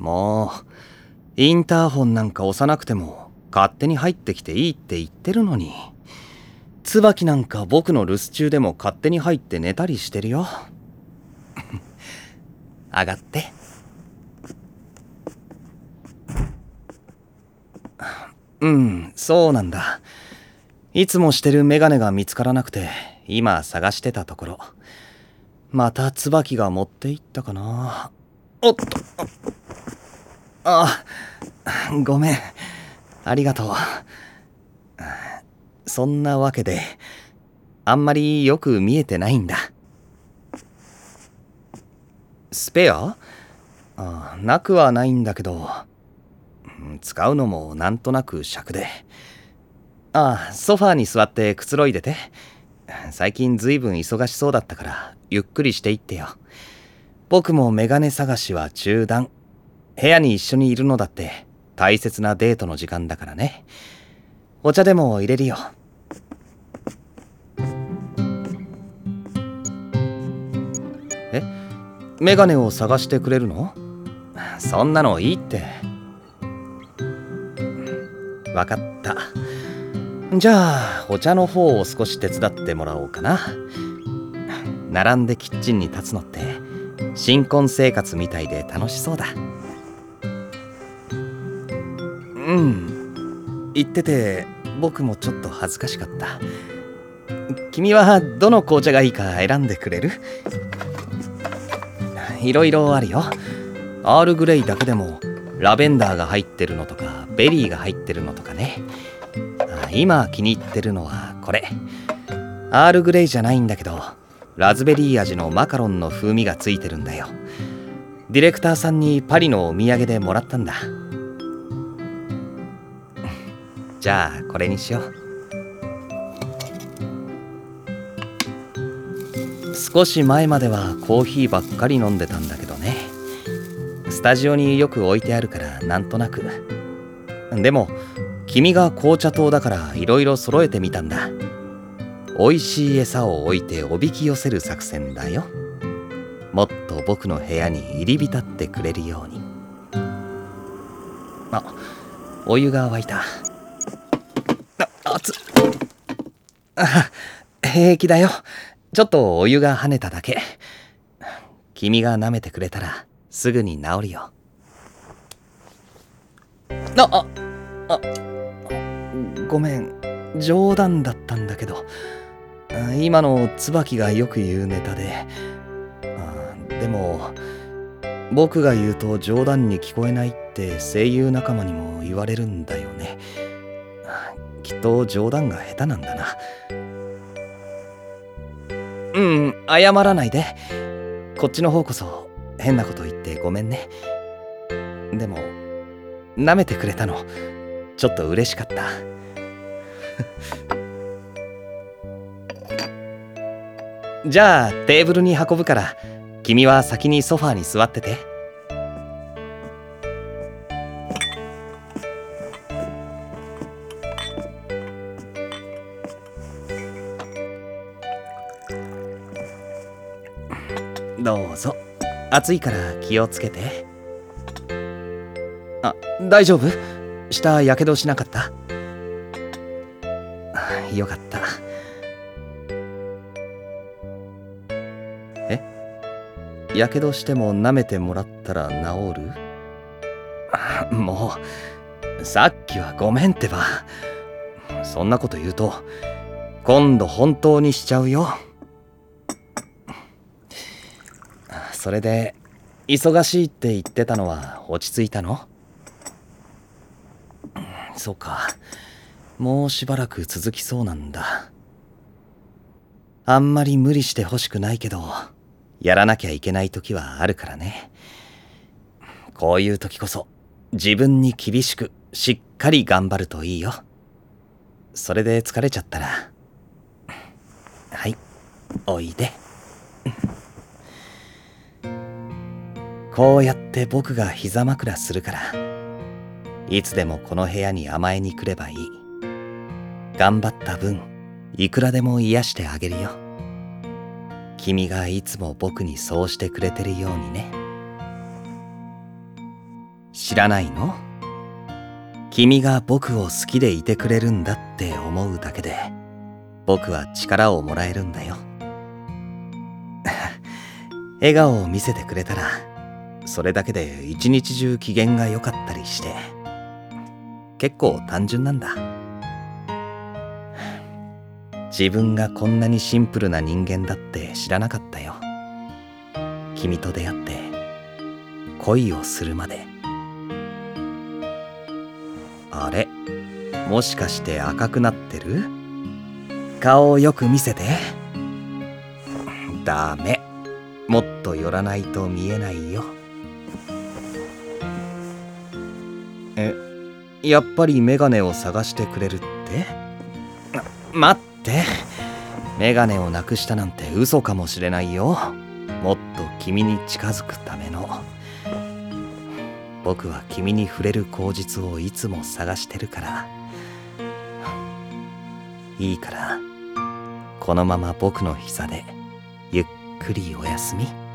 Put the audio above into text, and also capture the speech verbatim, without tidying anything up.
もうインターホンなんか押さなくても勝手に入ってきていいって言ってるのに。椿なんか僕の留守中でも勝手に入って寝たりしてるよ。上がって。うん、そうなんだ。いつもしてるメガネが見つからなくて今探してたところ。また椿が持って行ったかな。おっと。あ、ごめん。ありがとう。そんなわけであんまりよく見えてないんだ。スペア？あ、なくはないんだけど、使うのもなんとなく尺で。ああ、ソファーに座ってくつろいでて。最近ずいぶん忙しそうだったからゆっくりしていってよ。僕もメガネ探しは中断。部屋に一緒にいるのだって大切なデートの時間だからね。お茶でも入れるよ。え？メガネを探してくれるの？そんなのいいって。わかった。じゃあお茶の方を少し手伝ってもらおうかな。並んでキッチンに立つのって新婚生活みたいで楽しそうだ。うん、言ってて僕もちょっと恥ずかしかった。君はどの紅茶がいいか選んでくれる？いろいろあるよ。アールグレイだけでもラベンダーが入ってるのとかベリーが入ってるのとかね。今気に入ってるのはこれ。アールグレイじゃないんだけどラズベリー味のマカロンの風味がついてるんだよ。ディレクターさんにパリのお土産でもらったんだ。じゃあこれにしよう。少し前まではコーヒーばっかり飲んでたんだけどね。スタジオによく置いてあるからなんとなく。でも君が紅茶糖だからいろいろ揃えてみたんだ。美味しい餌を置いておびき寄せる作戦だよ。もっと僕の部屋に入り浸ってくれるように。あ、お湯が沸いた。あ、熱っ。あ、平気だよ。ちょっとお湯が跳ねただけ。君が舐めてくれたらすぐに治るよ。あ、あ、あ、ごめん。冗談だったんだけど。今の椿がよく言うネタで。でも僕が言うと冗談に聞こえないって声優仲間にも言われるんだよね。きっと冗談が下手なんだな。うん、謝らないで。こっちの方こそ変なこと言ってごめんね。でも舐めてくれたのちょっと嬉しかった。じゃあテーブルに運ぶから君は先にソファーに座ってて。どうぞ。暑いから気をつけて。あ、大丈夫？下やけどしなかった？よかった。え？やけどしても舐めてもらったら治る？もうさっきはごめんってば。そんなこと言うと今度本当にしちゃうよ。それで忙しいって言ってたのは落ち着いたの？そうか。もうしばらく続きそうなんだ。あんまり無理してほしくないけどやらなきゃいけない時はあるからね。こういう時こそ自分に厳しくしっかり頑張るといいよ。それで疲れちゃったらはい、おいで。こうやって僕が膝枕するからいつでもこの部屋に甘えに来ればいい。頑張った分いくらでも癒してあげるよ。君がいつも僕にそうしてくれてるようにね。 知らないの？君が僕を好きでいてくれるんだって思うだけで僕は力をもらえるんだよ。笑顔を見せてくれたらそれだけで一日中機嫌が良かったりして結構単純なんだ。自分がこんなにシンプルな人間だって知らなかったよ。君と出会って恋をするまで。あれ、もしかして赤くなってる？顔をよく見せて。ダメ、もっと寄らないと見えないよ。え、やっぱりメガネを探してくれるって？待って、メガネをなくしたなんて嘘かもしれないよ。もっと君に近づくための。僕は君に触れる口実をいつも探してるから。いいからこのまま僕の膝でゆっくりおやすみ。